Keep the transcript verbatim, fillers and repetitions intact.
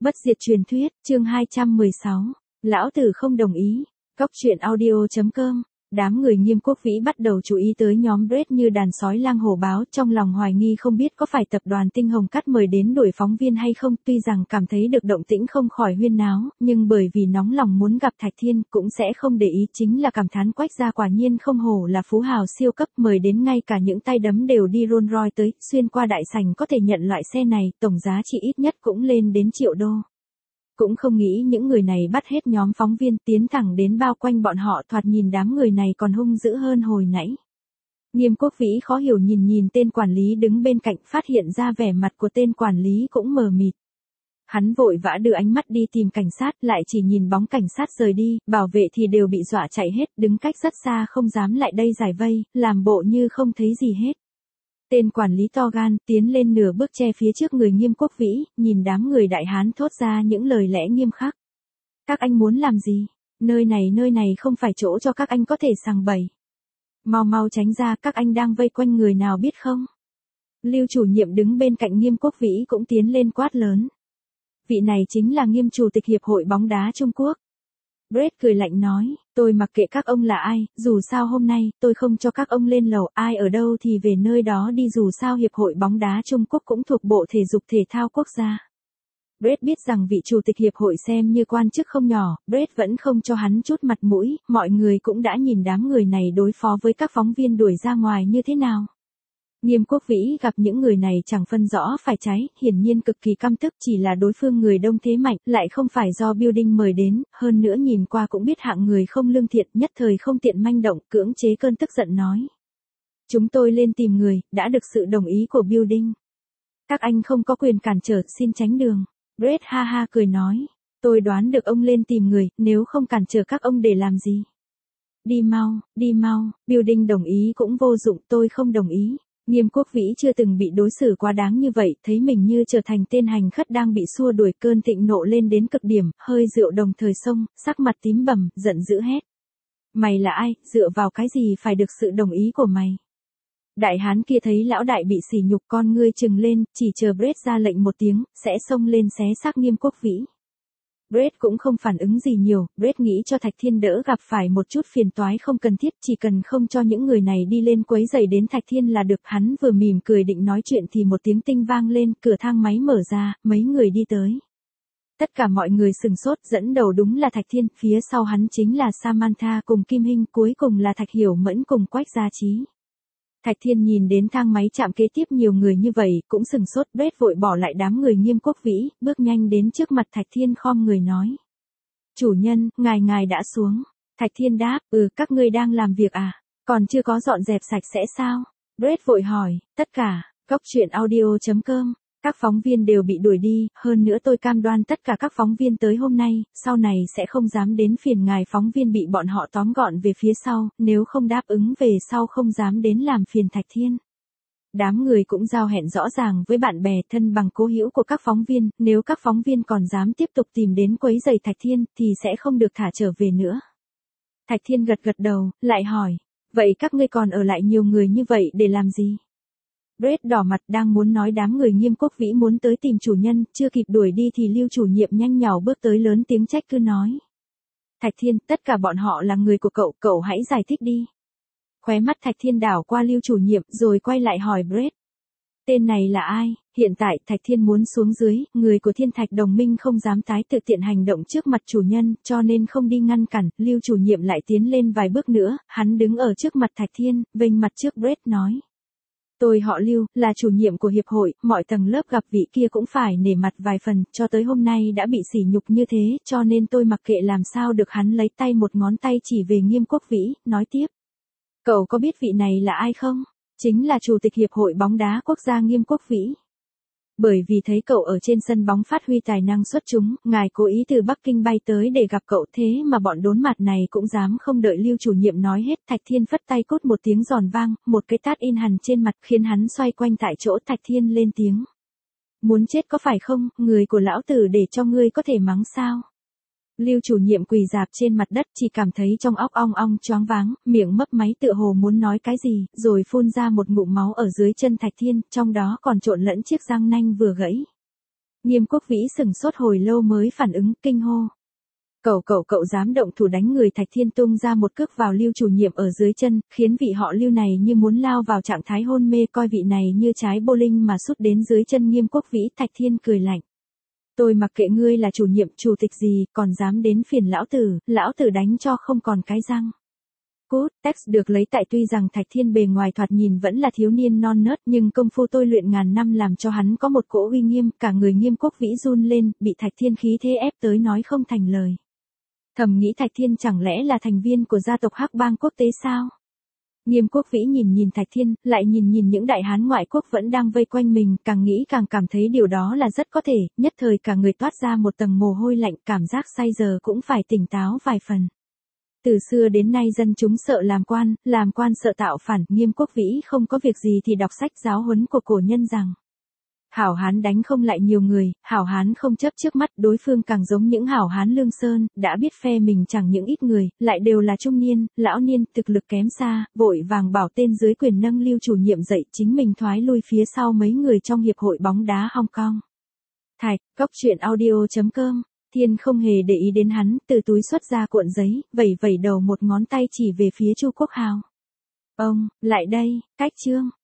Bất diệt truyền thuyết, chương hai trăm mười sáu. Lão tử không đồng ý. Cóc truyện audio chấm com. Đám người Nghiêm Quốc Vĩ bắt đầu chú ý tới nhóm Brett như đàn sói lang hổ báo, trong lòng hoài nghi không biết có phải tập đoàn Tinh Hồng Cắt mời đến đuổi phóng viên hay không, tuy rằng cảm thấy được động tĩnh không khỏi huyên náo, nhưng bởi vì nóng lòng muốn gặp Thạch Thiên, cũng sẽ không để ý, chính là cảm thán Quách gia quả nhiên không hổ là phú hào siêu cấp, mời đến ngay cả những tay đấm đều đi Rolls Royce tới, xuyên qua đại sảnh có thể nhận loại xe này, tổng giá trị ít nhất cũng lên đến triệu đô. Cũng không nghĩ những người này bắt hết nhóm phóng viên tiến thẳng đến bao quanh bọn họ, thoạt nhìn đám người này còn hung dữ hơn hồi nãy. Nghiêm Quốc Vĩ khó hiểu nhìn nhìn tên quản lý đứng bên cạnh, phát hiện ra vẻ mặt của tên quản lý cũng mờ mịt. Hắn vội vã đưa ánh mắt đi tìm cảnh sát, lại chỉ nhìn bóng cảnh sát rời đi, bảo vệ thì đều bị dọa chạy hết, đứng cách rất xa không dám lại đây giải vây, làm bộ như không thấy gì hết. Tên quản lý to gan, tiến lên nửa bước che phía trước người Nghiêm Quốc Vĩ, nhìn đám người đại hán thốt ra những lời lẽ nghiêm khắc. Các anh muốn làm gì? Nơi này nơi này không phải chỗ cho các anh có thể sằng bậy. Mau mau tránh ra, các anh đang vây quanh người nào biết không? Lưu chủ nhiệm đứng bên cạnh Nghiêm Quốc Vĩ cũng tiến lên quát lớn. Vị này chính là Nghiêm chủ tịch Hiệp hội bóng đá Trung Quốc. Brett cười lạnh nói, tôi mặc kệ các ông là ai, dù sao hôm nay, tôi không cho các ông lên lầu, ai ở đâu thì về nơi đó đi, dù sao Hiệp hội bóng đá Trung Quốc cũng thuộc Bộ Thể dục Thể thao Quốc gia. Brett biết rằng vị chủ tịch Hiệp hội xem như quan chức không nhỏ, Brett vẫn không cho hắn chút mặt mũi, mọi người cũng đã nhìn đám người này đối phó với các phóng viên đuổi ra ngoài như thế nào. Nghiêm Quốc Vĩ gặp những người này chẳng phân rõ phải trái, hiển nhiên cực kỳ căm tức, chỉ là đối phương người đông thế mạnh, lại không phải do building mời đến, hơn nữa nhìn qua cũng biết hạng người không lương thiện, nhất thời không tiện manh động, cưỡng chế cơn tức giận nói. Chúng tôi lên tìm người, đã được sự đồng ý của building. Các anh không có quyền cản trở, xin tránh đường. Brett ha ha cười nói, tôi đoán được ông lên tìm người, nếu không cản trở các ông để làm gì. Đi mau, đi mau, building đồng ý cũng vô dụng, tôi không đồng ý. Nghiêm Quốc Vĩ chưa từng bị đối xử quá đáng như vậy, thấy mình như trở thành tên hành khất đang bị xua đuổi, cơn thịnh nộ lên đến cực điểm, hơi rượu đồng thời xông, sắc mặt tím bầm, giận dữ hét. Mày là ai, dựa vào cái gì phải được sự đồng ý của mày? Đại hán kia thấy lão đại bị sỉ nhục, con ngươi trừng lên, chỉ chờ Brett ra lệnh một tiếng, sẽ xông lên xé xác Nghiêm Quốc Vĩ. Brett cũng không phản ứng gì nhiều, Brett nghĩ cho Thạch Thiên đỡ gặp phải một chút phiền toái không cần thiết, chỉ cần không cho những người này đi lên quấy rầy đến Thạch Thiên là được. Hắn vừa mỉm cười định nói chuyện thì một tiếng tinh vang lên, cửa thang máy mở ra, mấy người đi tới. Tất cả mọi người sừng sốt, dẫn đầu đúng là Thạch Thiên, phía sau hắn chính là Samantha cùng Kim Hinh, cuối cùng là Thạch Hiểu Mẫn cùng Quách Gia Trí. Thạch Thiên nhìn đến thang máy chạm kế tiếp nhiều người như vậy, cũng sừng sốt. Brett vội bỏ lại đám người Nghiêm Quốc Vĩ, bước nhanh đến trước mặt Thạch Thiên khom người nói. Chủ nhân, ngài ngài đã xuống. Thạch Thiên đáp, ừ, các ngươi đang làm việc à, còn chưa có dọn dẹp sạch sẽ sao? Brett vội hỏi, tất cả, cóc truyện audio chấm com. Các phóng viên đều bị đuổi đi, hơn nữa tôi cam đoan tất cả các phóng viên tới hôm nay, sau này sẽ không dám đến phiền ngài. Phóng viên bị bọn họ tóm gọn về phía sau, nếu không đáp ứng về sau không dám đến làm phiền Thạch Thiên. Đám người cũng giao hẹn rõ ràng với bạn bè thân bằng cố hữu của các phóng viên, nếu các phóng viên còn dám tiếp tục tìm đến quấy rầy Thạch Thiên, thì sẽ không được thả trở về nữa. Thạch Thiên gật gật đầu, lại hỏi, vậy các ngươi còn ở lại nhiều người như vậy để làm gì? Brett đỏ mặt đang muốn nói đám người Nghiêm Quốc Vĩ muốn tới tìm chủ nhân, chưa kịp đuổi đi thì Lưu chủ nhiệm nhanh nhảu bước tới lớn tiếng trách cứ nói. Thạch Thiên, tất cả bọn họ là người của cậu, cậu hãy giải thích đi. Khóe mắt Thạch Thiên đảo qua Lưu chủ nhiệm rồi quay lại hỏi Brett. Tên này là ai? Hiện tại Thạch Thiên muốn xuống dưới, người của Thiên Thạch Đồng Minh không dám tái tự tiện hành động trước mặt chủ nhân, cho nên không đi ngăn cản. Lưu chủ nhiệm lại tiến lên vài bước nữa, hắn đứng ở trước mặt Thạch Thiên, vênh mặt trước Brett nói. Tôi họ Lưu, là chủ nhiệm của hiệp hội, mọi tầng lớp gặp vị kia cũng phải nể mặt vài phần, cho tới hôm nay đã bị sỉ nhục như thế, cho nên tôi mặc kệ làm sao được. Hắn lấy tay một ngón tay chỉ về Nghiêm Quốc Vĩ, nói tiếp. Cậu có biết vị này là ai không? Chính là chủ tịch hiệp hội bóng đá quốc gia Nghiêm Quốc Vĩ. Bởi vì thấy cậu ở trên sân bóng phát huy tài năng xuất chúng, ngài cố ý từ Bắc Kinh bay tới để gặp cậu, thế mà bọn đốn mặt này cũng dám không đợi Lưu chủ nhiệm nói hết. Thạch Thiên phất tay cốt một tiếng giòn vang, một cái tát in hẳn trên mặt khiến hắn xoay quanh tại chỗ. Thạch Thiên lên tiếng. Muốn chết có phải không, người của lão tử để cho ngươi có thể mắng sao? Lưu chủ nhiệm quỳ rạp trên mặt đất, chỉ cảm thấy trong óc ong ong choáng váng, miệng mấp máy tựa hồ muốn nói cái gì, rồi phun ra một ngụm máu ở dưới chân Thạch Thiên, trong đó còn trộn lẫn chiếc răng nanh vừa gãy. Nghiêm Quốc Vĩ sừng sốt hồi lâu mới phản ứng, kinh hô. Cậu cậu cậu dám động thủ đánh người. Thạch Thiên tung ra một cước vào Lưu chủ nhiệm ở dưới chân, khiến vị họ Lưu này như muốn lao vào trạng thái hôn mê, coi vị này như trái bowling mà sút đến dưới chân Nghiêm Quốc Vĩ. Thạch Thiên cười lạnh. Tôi mặc kệ ngươi là chủ nhiệm, chủ tịch gì, còn dám đến phiền lão tử, lão tử đánh cho không còn cái răng. Cút, text được lấy tại tuy rằng Thạch Thiên bề ngoài thoạt nhìn vẫn là thiếu niên non nớt, nhưng công phu tôi luyện ngàn năm làm cho hắn có một cỗ uy nghiêm, cả người Nghiêm Quốc Vĩ run lên, bị Thạch Thiên khí thế ép tới nói không thành lời. Thầm nghĩ Thạch Thiên chẳng lẽ là thành viên của gia tộc Hắc Bang quốc tế sao? Nghiêm Quốc Vĩ nhìn nhìn Thạch Thiên, lại nhìn nhìn những đại hán ngoại quốc vẫn đang vây quanh mình, càng nghĩ càng cảm thấy điều đó là rất có thể, nhất thời cả người toát ra một tầng mồ hôi lạnh, cảm giác say giờ cũng phải tỉnh táo vài phần. Từ xưa đến nay dân chúng sợ làm quan, làm quan sợ tạo phản, Nghiêm Quốc Vĩ không có việc gì thì đọc sách giáo huấn của cổ nhân rằng hảo hán đánh không lại nhiều người, hảo hán không chấp trước mắt, đối phương càng giống những hảo hán Lương Sơn, đã biết phe mình chẳng những ít người, lại đều là trung niên, lão niên, thực lực kém xa, vội vàng bảo tên dưới quyền nâng Lưu chủ nhiệm dậy, chính mình thoái lui phía sau mấy người trong hiệp hội bóng đá Hong Kong. Thạch, Cóc Truyện Audio chấm com. Thiên không hề để ý đến hắn, từ túi xuất ra cuộn giấy, vẩy vẩy đầu một ngón tay chỉ về phía Chu Quốc Hào. Ông, lại đây, cách chương.